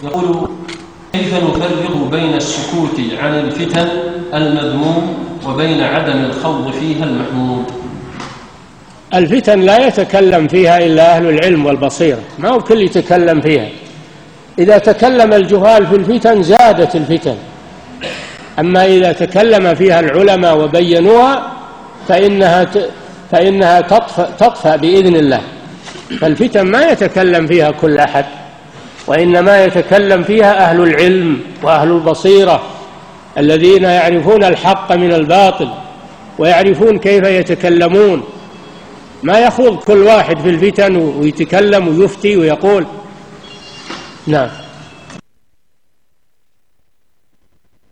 يقول: كيف نفرق بين السكوت عن الفتن المذموم وبين عدم الخوض فيها المحمود؟ الفتن لا يتكلم فيها إلا أهل العلم والبصيرة، ما هو كل يتكلم فيها. إذا تكلم الجهال في الفتن زادت الفتن، أما إذا تكلم فيها العلماء وبينوها فإنها تطفأ بإذن الله. فالفتن ما يتكلم فيها كل أحد، وإنما يتكلم فيها أهل العلم وأهل البصيرة الذين يعرفون الحق من الباطل ويعرفون كيف يتكلمون. ما يخوض كل واحد في الفتن ويتكلم ويفتي ويقول. نعم.